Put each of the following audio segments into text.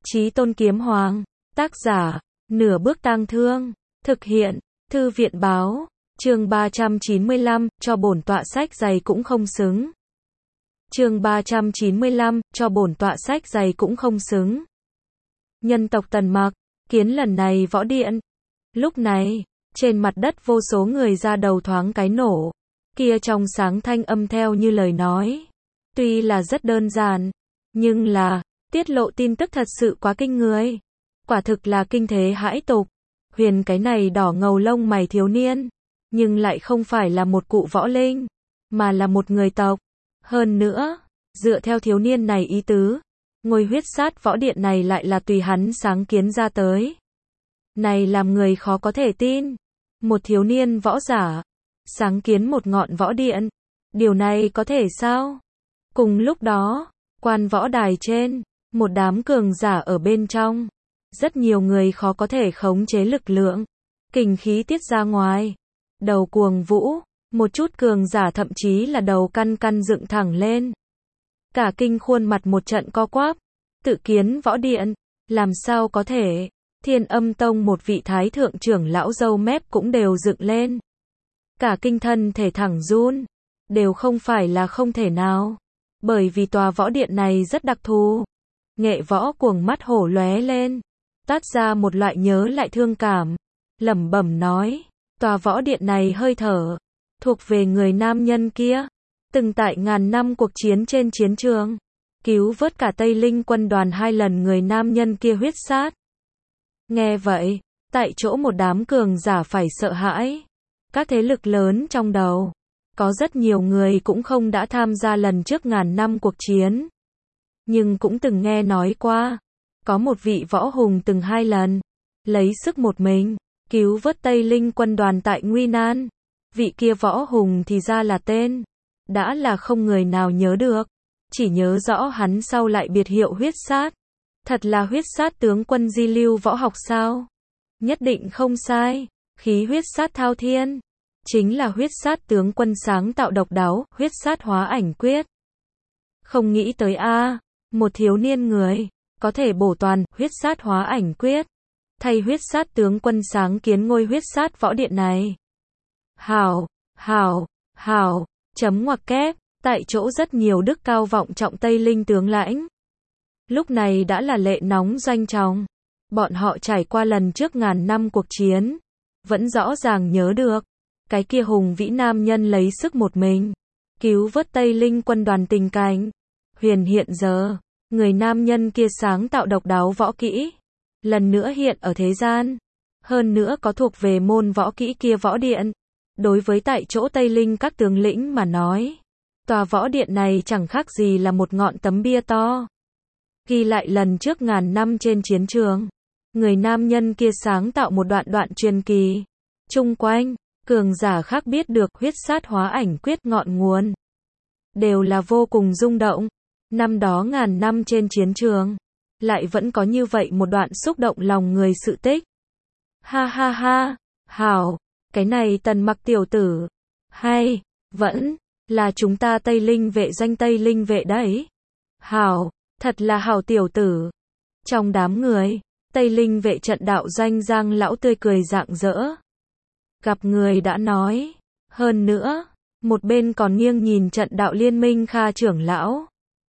Chí Tôn Kiếm Hoàng, tác giả, Nửa Bước Tang Thương, thực hiện, Thư viện báo, chương 395, cho bổn tọa sách dày cũng không xứng. Chương 395, cho bổn tọa sách dày cũng không xứng. Nhân tộc Tần Mặc, kiến lần này võ điện. Lúc này, trên mặt đất vô số người ra đầu thoáng cái nổ. Kia trong sáng thanh âm theo như lời nói. Tuy là rất đơn giản, nhưng là, tiết lộ tin tức thật sự quá kinh người. Quả thực là kinh thế hãi tục. Huyền cái này đỏ ngầu lông mày thiếu niên, nhưng lại không phải là một cụ võ linh, mà là một người tộc. Hơn nữa, dựa theo thiếu niên này ý tứ, ngôi huyết sát võ điện này lại là tùy hắn sáng kiến ra tới. Này làm người khó có thể tin. Một thiếu niên võ giả, sáng kiến một ngọn võ điện. Điều này có thể sao? Cùng lúc đó, quan võ đài trên, một đám cường giả ở bên trong. Rất nhiều người khó có thể khống chế lực lượng, kình khí tiết ra ngoài. Đầu cuồng vũ, một chút cường giả thậm chí là đầu căn căn dựng thẳng lên. Cả kinh khuôn mặt một trận co quắp. Tự kiến võ điện, làm sao có thể? Thiên Âm Tông một vị thái thượng trưởng lão râu mép cũng đều dựng lên. Cả kinh thân thể thẳng run, đều không phải là không thể nào. Bởi vì tòa võ điện này rất đặc thù. Nghệ võ cuồng mắt hổ lóe lên, toát ra một loại nhớ lại thương cảm, lẩm bẩm nói, tòa võ điện này hơi thở, thuộc về người nam nhân kia, từng tại ngàn năm cuộc chiến trên chiến trường, cứu vớt cả Tây Linh quân đoàn 2 lần người nam nhân kia huyết sát. Nghe vậy, tại chỗ một đám cường giả phải sợ hãi. Các thế lực lớn trong đầu, có rất nhiều người cũng không đã tham gia lần trước ngàn năm cuộc chiến, nhưng cũng từng nghe nói qua. Có một vị võ hùng từng 2 lần, lấy sức một mình, cứu vớt Tây Linh quân đoàn tại nguy nan. Vị kia võ hùng thì ra là tên, đã là không người nào nhớ được. Chỉ nhớ rõ hắn sau lại biệt hiệu huyết sát. Thật là huyết sát tướng quân di lưu võ học sao? Nhất định không sai, khí huyết sát thao thiên. Chính là huyết sát tướng quân sáng tạo độc đáo, huyết sát hóa ảnh quyết. Không nghĩ tới a, một thiếu niên người có thể bổ toàn huyết sát hóa ảnh quyết, thay huyết sát tướng quân sáng kiến ngôi huyết sát võ điện này. Hảo, hảo, hảo, chấm ngoặc kép, tại chỗ rất nhiều đức cao vọng trọng Tây Linh tướng lãnh. Lúc này đã là lệ nóng doanh trọng. Bọn họ trải qua lần trước ngàn năm cuộc chiến, vẫn rõ ràng nhớ được. Cái kia hùng vĩ nam nhân lấy sức một mình, cứu vớt Tây Linh quân đoàn tình cảnh. Huyền hiện giờ, người nam nhân kia sáng tạo độc đáo võ kỹ, lần nữa hiện ở thế gian. Hơn nữa có thuộc về môn võ kỹ kia võ điện. Đối với tại chỗ Tây Linh các tướng lĩnh mà nói, tòa võ điện này chẳng khác gì là một ngọn tấm bia to. Ghi lại lần trước ngàn năm trên chiến trường, người nam nhân kia sáng tạo một đoạn truyền kỳ. Chung quanh, cường giả khác biết được huyết sát hóa ảnh quyết ngọn nguồn, đều là vô cùng rung động. Năm đó ngàn năm trên chiến trường, lại vẫn có như vậy một đoạn xúc động lòng người sự tích. Ha ha ha, hảo, cái này Tần Mặc tiểu tử, hay, vẫn, là chúng ta Tây Linh vệ danh Tây Linh vệ đấy. Hảo, thật là hảo tiểu tử. Trong đám người, Tây Linh vệ trận đạo doanh Giang lão tươi cười rạng rỡ. Gặp người đã nói, hơn nữa, một bên còn nghiêng nhìn trận đạo liên minh Kha trưởng lão.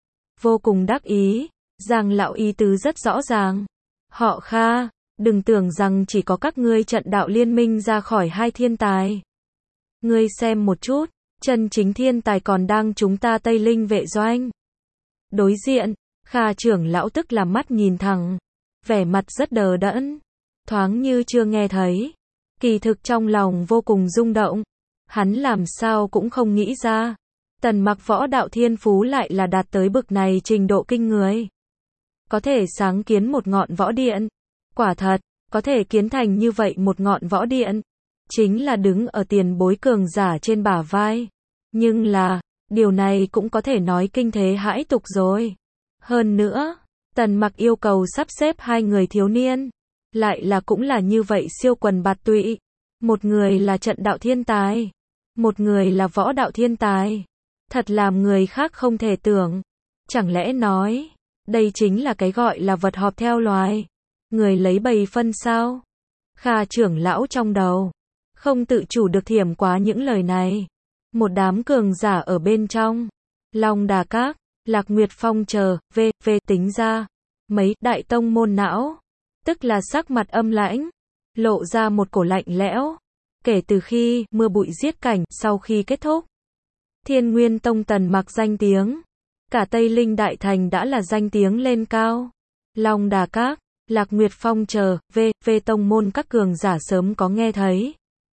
Vô cùng đắc ý, Giang lão ý tứ rất rõ ràng. Họ Kha, đừng tưởng rằng chỉ có các ngươi trận đạo liên minh ra khỏi 2 thiên tài. Ngươi xem một chút, chân chính thiên tài còn đang chúng ta Tây Linh vệ doanh. Đối diện, Kha trưởng lão tức là mắt nhìn thẳng, vẻ mặt rất đờ đẫn, thoáng như chưa nghe thấy. Kỳ thực trong lòng vô cùng rung động, hắn làm sao cũng không nghĩ ra, Tần Mặc võ đạo thiên phú lại là đạt tới bực này trình độ kinh người. Có thể sáng kiến một ngọn võ điện, quả thật, có thể kiến thành như vậy một ngọn võ điện, chính là đứng ở tiền bối cường giả trên bả vai. Nhưng là, điều này cũng có thể nói kinh thế hãi tục rồi. Hơn nữa, Tần Mặc yêu cầu sắp xếp 2 người thiếu niên, lại là cũng là như vậy siêu quần bạt tụy. Một người là trận đạo thiên tài, một người là võ đạo thiên tài. Thật làm người khác không thể tưởng. Chẳng lẽ nói, Đây chính là cái gọi là vật họp theo loài. Người lấy bầy phân sao? Kha trưởng lão trong đầu. Không tự chủ được thiểm quá những lời này. Một đám cường giả ở bên trong. Long Đà Các, Lạc Nguyệt Phong chờ, tính ra. Mấy đại tông môn não. Tức là sắc mặt âm lãnh. Lộ ra một cổ lạnh lẽo. Kể từ khi mưa bụi giết cảnh sau khi kết thúc. Thiên Nguyên Tông Tần Mặc danh tiếng. Cả Tây Linh Đại Thành đã là danh tiếng lên cao. Long Đà Các, Lạc Nguyệt Phong chờ, tông môn các cường giả sớm có nghe thấy.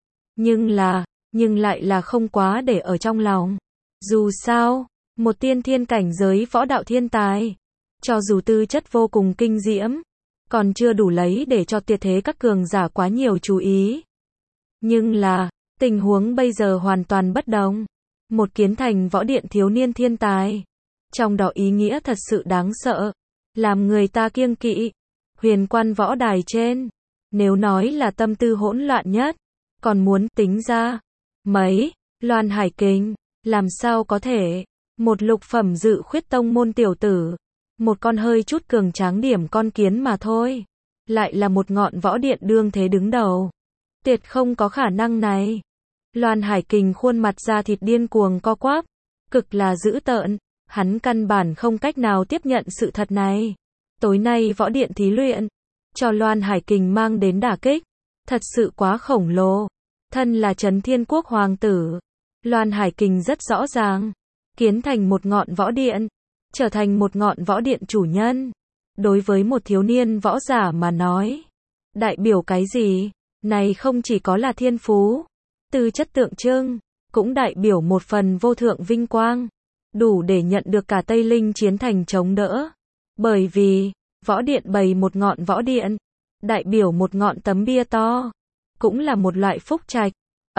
Nhưng lại là không quá để ở trong lòng. Dù sao, một tiên thiên cảnh giới võ đạo thiên tài. Cho dù tư chất vô cùng kinh diễm. Còn chưa đủ lấy để cho tuyệt thế các cường giả quá nhiều chú ý. Nhưng là, tình huống bây giờ hoàn toàn bất đồng. Một kiến thành võ điện thiếu niên thiên tài. Trong đó ý nghĩa thật sự đáng sợ. Làm người ta kiêng kỵ. Huyền Quan võ đài trên. Nếu nói là tâm tư hỗn loạn nhất. Còn muốn tính ra. Mấy, Loan Hải Kình. Làm sao có thể. Một lục phẩm dự khuyết tông môn tiểu tử. Một con hơi chút cường tráng điểm con kiến mà thôi. Lại là một ngọn võ điện đương thế đứng đầu. Tuyệt không có khả năng này. Loan Hải Kình khuôn mặt da thịt điên cuồng co quắp. Cực là dữ tợn. Hắn căn bản không cách nào tiếp nhận sự thật này. Tối nay võ điện thí luyện. Cho Loan Hải Kình mang đến đả kích. Thật sự quá khổng lồ. Thân là Trấn Thiên Quốc hoàng tử. Loan Hải Kình rất rõ ràng. Kiến thành một ngọn võ điện. Trở thành một ngọn võ điện chủ nhân. Đối với một thiếu niên võ giả mà nói. Đại biểu cái gì? Này không chỉ có là thiên phú. Tư chất tượng trưng. Cũng đại biểu một phần vô thượng vinh quang. Đủ để nhận được cả Tây Linh chiến thành chống đỡ. Bởi vì, võ điện bày một ngọn võ điện. Đại biểu một ngọn tấm bia to. Cũng là một loại phúc trạch.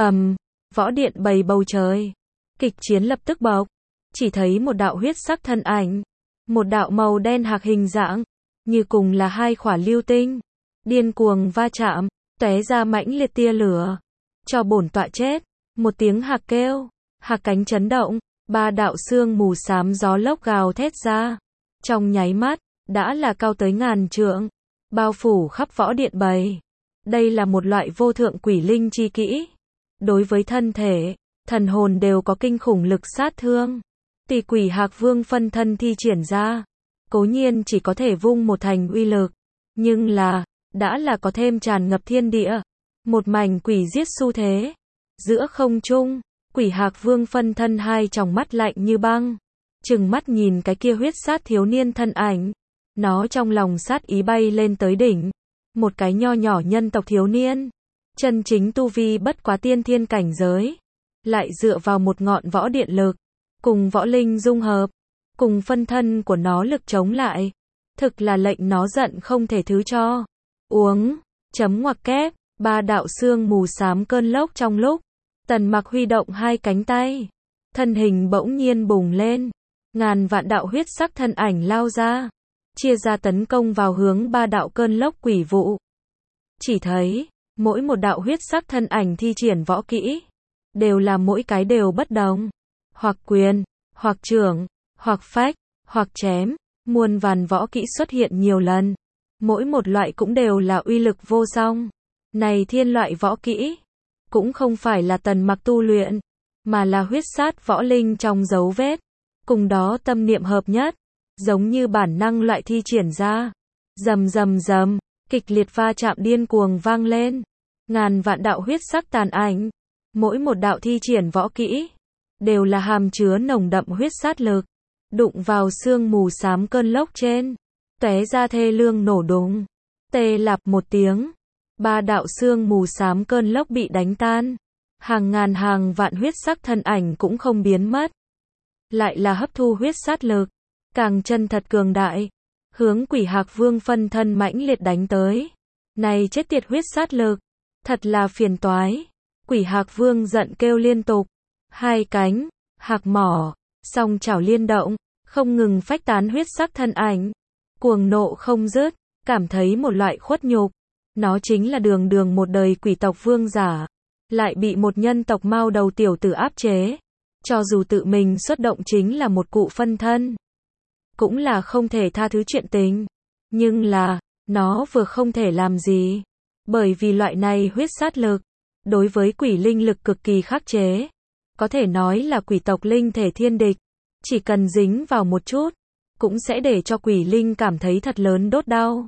Võ điện bày bầu trời. Kịch chiến lập tức bộc. Chỉ thấy một đạo huyết sắc thân ảnh. Một đạo màu đen hạc hình dạng. Như cùng là hai khỏa lưu tinh. Điên cuồng va chạm. Tóe ra mãnh liệt tia lửa. Cho bổn tọa chết. Một tiếng hạc kêu. Hạc cánh chấn động. Ba đạo xương mù xám gió lốc gào thét ra. Trong nháy mắt. Đã là cao tới ngàn trượng. Bao phủ khắp võ điện bày. Đây là một loại vô thượng quỷ linh chi kỹ. Đối với thân thể, thần hồn đều có kinh khủng lực sát thương. Tỷ quỷ hạc vương phân thân thi triển ra. Cố nhiên chỉ có thể vung một thành uy lực. Nhưng là, đã là có thêm tràn ngập thiên địa. Một mảnh quỷ giết xu thế. Giữa không trung, quỷ hạc vương phân thân hai tròng mắt lạnh như băng. Trừng mắt nhìn cái kia huyết sát thiếu niên thân ảnh. Nó trong lòng sát ý bay lên tới đỉnh. Một cái nho nhỏ nhân tộc thiếu niên. Chân chính tu vi bất quá tiên thiên cảnh giới. Lại dựa vào một ngọn võ điện lực. Cùng võ linh dung hợp. Cùng phân thân của nó lực chống lại. Thực là lệnh nó giận không thể thứ cho. Uống. Chấm ngoặc kép. Ba đạo xương mù xám cơn lốc trong lúc. Tần Mặc huy động hai cánh tay. Thân hình bỗng nhiên bùng lên. Ngàn vạn đạo huyết sắc thân ảnh lao ra. Chia ra tấn công vào hướng ba đạo cơn lốc quỷ vụ. Chỉ thấy, mỗi một đạo huyết sắc thân ảnh thi triển võ kỹ. Đều là mỗi cái đều bất đồng. Hoặc quyền, hoặc chưởng, hoặc phách, hoặc chém. Muôn vàn võ kỹ xuất hiện nhiều lần. Mỗi một loại cũng đều là uy lực vô song. Này thiên loại võ kỹ. Cũng không phải là Tần Mặc tu luyện. Mà là huyết sát võ linh trong dấu vết. Cùng đó tâm niệm hợp nhất. Giống như bản năng loại thi triển ra. Rầm rầm rầm. Kịch liệt va chạm điên cuồng vang lên. Ngàn vạn đạo huyết sắc tàn ảnh. Mỗi một đạo thi triển võ kỹ. Đều là hàm chứa nồng đậm huyết sát lực. Đụng vào xương mù xám cơn lốc trên. Tóe ra thê lương nổ đùng. Tê lạp một tiếng. Ba đạo xương mù xám cơn lốc bị đánh tan. Hàng ngàn hàng vạn huyết sắc thân ảnh cũng không biến mất. Lại là hấp thu huyết sát lực. Càng chân thật cường đại. Hướng quỷ hạc vương phân thân mãnh liệt đánh tới. Này chết tiệt huyết sát lực. Thật là phiền toái. Quỷ hạc vương giận kêu liên tục. Hai cánh, hạc mỏ, song chảo liên động. Không ngừng phách tán huyết sắc thân ảnh. Cuồng nộ không dứt. Cảm thấy một loại khuất nhục. Nó chính là đường đường một đời quỷ tộc vương giả. Lại bị một nhân tộc mao đầu tiểu tử áp chế. Cho dù tự mình xuất động chính là một cụ phân thân. cũng là không thể tha thứ chuyện tình. Nhưng là, nó vừa không thể làm gì. Bởi vì loại này huyết sát lực, đối với quỷ linh lực cực kỳ khắc chế. Có thể nói là quỷ tộc linh thể thiên địch. Chỉ cần dính vào một chút, cũng sẽ để cho quỷ linh cảm thấy thật lớn đốt đau.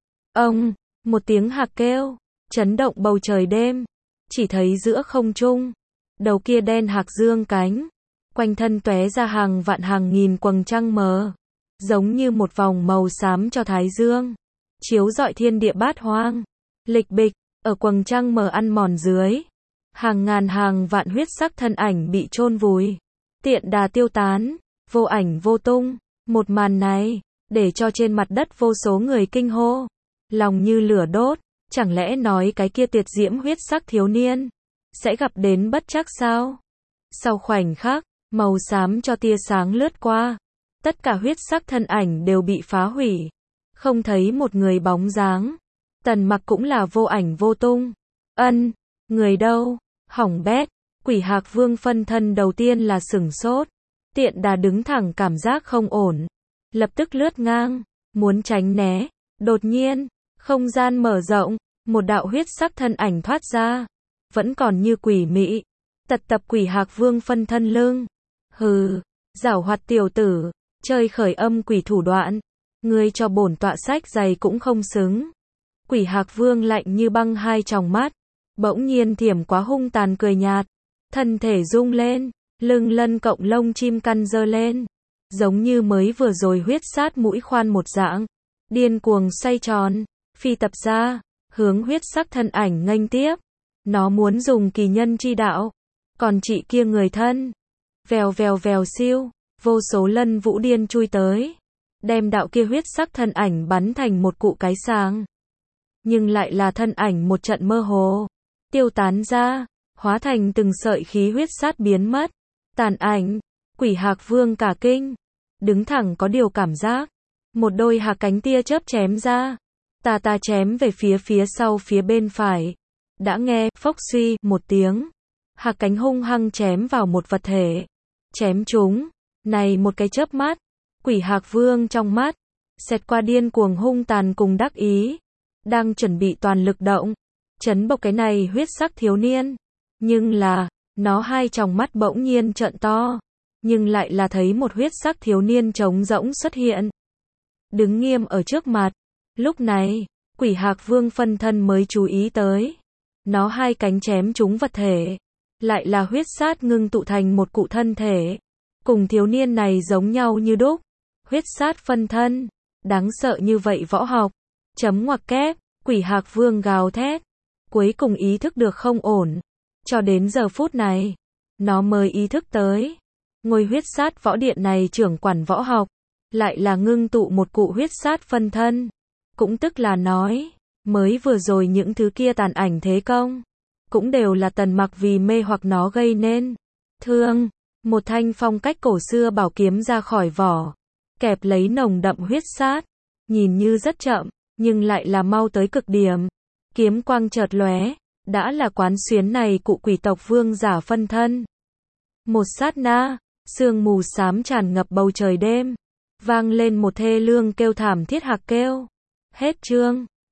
Ông, một tiếng hạc kêu, chấn động bầu trời đêm. Chỉ thấy giữa không trung, đầu kia đen hạc dương cánh. Quanh thân tóe ra hàng vạn hàng nghìn quầng trăng mờ. Giống như một vòng màu xám cho thái dương. Chiếu rọi thiên địa bát hoang. Lịch bịch, ở quầng trăng mờ ăn mòn dưới. Hàng ngàn hàng vạn huyết sắc thân ảnh bị chôn vùi. Tiện đà tiêu tán, vô ảnh vô tung. Một màn này, để cho trên mặt đất vô số người kinh hô. Lòng như lửa đốt, chẳng lẽ nói cái kia tuyệt diễm huyết sắc thiếu niên sẽ gặp đến bất trắc sao? Sau khoảnh khắc, màu xám cho tia sáng lướt qua. Tất cả huyết sắc thân ảnh đều bị phá hủy. Không thấy một người bóng dáng. Tần Mặc cũng là vô ảnh vô tung. Ân, người đâu? Hỏng bét. Quỷ Hạc Vương phân thân đầu tiên là sửng sốt. Tiện đà đứng thẳng cảm giác không ổn. Lập tức lướt ngang, muốn tránh né. Đột nhiên, không gian mở rộng, một đạo huyết sắc thân ảnh thoát ra. Vẫn còn như quỷ mị. Tật tập Quỷ Hạc Vương phân thân lưng. Hừ, giảo hoạt tiểu tử, chơi khởi âm quỷ thủ đoạn. Ngươi cho bổn tọa sách giày cũng không xứng. Quỷ Hạc Vương lạnh như băng hai tròng mắt. Bỗng nhiên thiểm quá hung tàn cười nhạt. Thân thể rung lên, lưng lân cộng lông chim căn giơ lên. Giống như mới vừa rồi huyết sát mũi khoan một dạng. Điên cuồng xoay tròn, phi tập ra, hướng huyết sắc thân ảnh nghênh tiếp. Nó muốn dùng kỳ nhân chi đạo. Còn chị kia người thân. Vèo vèo vèo siêu, vô số lân vũ điên chui tới. Đem đạo kia huyết sắc thân ảnh bắn thành một cụ cái sáng. Nhưng lại là thân ảnh một trận mơ hồ. Tiêu tán ra, hóa thành từng sợi khí huyết sát biến mất. Tàn ảnh, Quỷ Hạc Vương cả kinh. Đứng thẳng có điều cảm giác. Một đôi hạc cánh tia chớp chém ra. Tà chém về phía sau phía bên phải. Đã nghe, phốc suy, một tiếng. Hạc cánh hung hăng chém vào một vật thể. Chém chúng. Này một cái chớp mắt. Quỷ Hạc Vương trong mắt. Xẹt qua điên cuồng hung tàn cùng đắc ý. Đang chuẩn bị toàn lực động. Chấn bộc cái này huyết sắc thiếu niên. Nhưng là, nó hai tròng mắt bỗng nhiên trợn to. Nhưng lại là thấy một huyết sắc thiếu niên trống rỗng xuất hiện. Đứng nghiêm ở trước mặt. Lúc này, Quỷ Hạc Vương phân thân mới chú ý tới. Nó hai cánh chém trúng vật thể. Lại là huyết sát ngưng tụ thành một cụ thân thể. Cùng thiếu niên này giống nhau như đúc. Huyết sát phân thân. Đáng sợ như vậy võ học. Chấm ngoặc kép, Quỷ Hạc Vương gào thét. Cuối cùng ý thức được không ổn. Cho đến giờ phút này, nó mới ý thức tới. Ngôi huyết sát võ điện này trưởng quản võ học. Lại là ngưng tụ một cụ huyết sát phân thân. Cũng tức là nói, mới vừa rồi những thứ kia tàn ảnh thế công. Cũng đều là Tần Mặc vì mê hoặc nó gây nên. Thương, một thanh phong cách cổ xưa bảo kiếm ra khỏi vỏ. Kẹp lấy nồng đậm huyết sát. Nhìn như rất chậm, nhưng lại là mau tới cực điểm. Kiếm quang chợt lóe, đã là quán xuyến này cụ quỷ tộc vương giả phân thân. Một sát na, sương mù xám tràn ngập bầu trời đêm. Vang lên một thê lương kêu thảm thiết hạc kêu. Hết chương.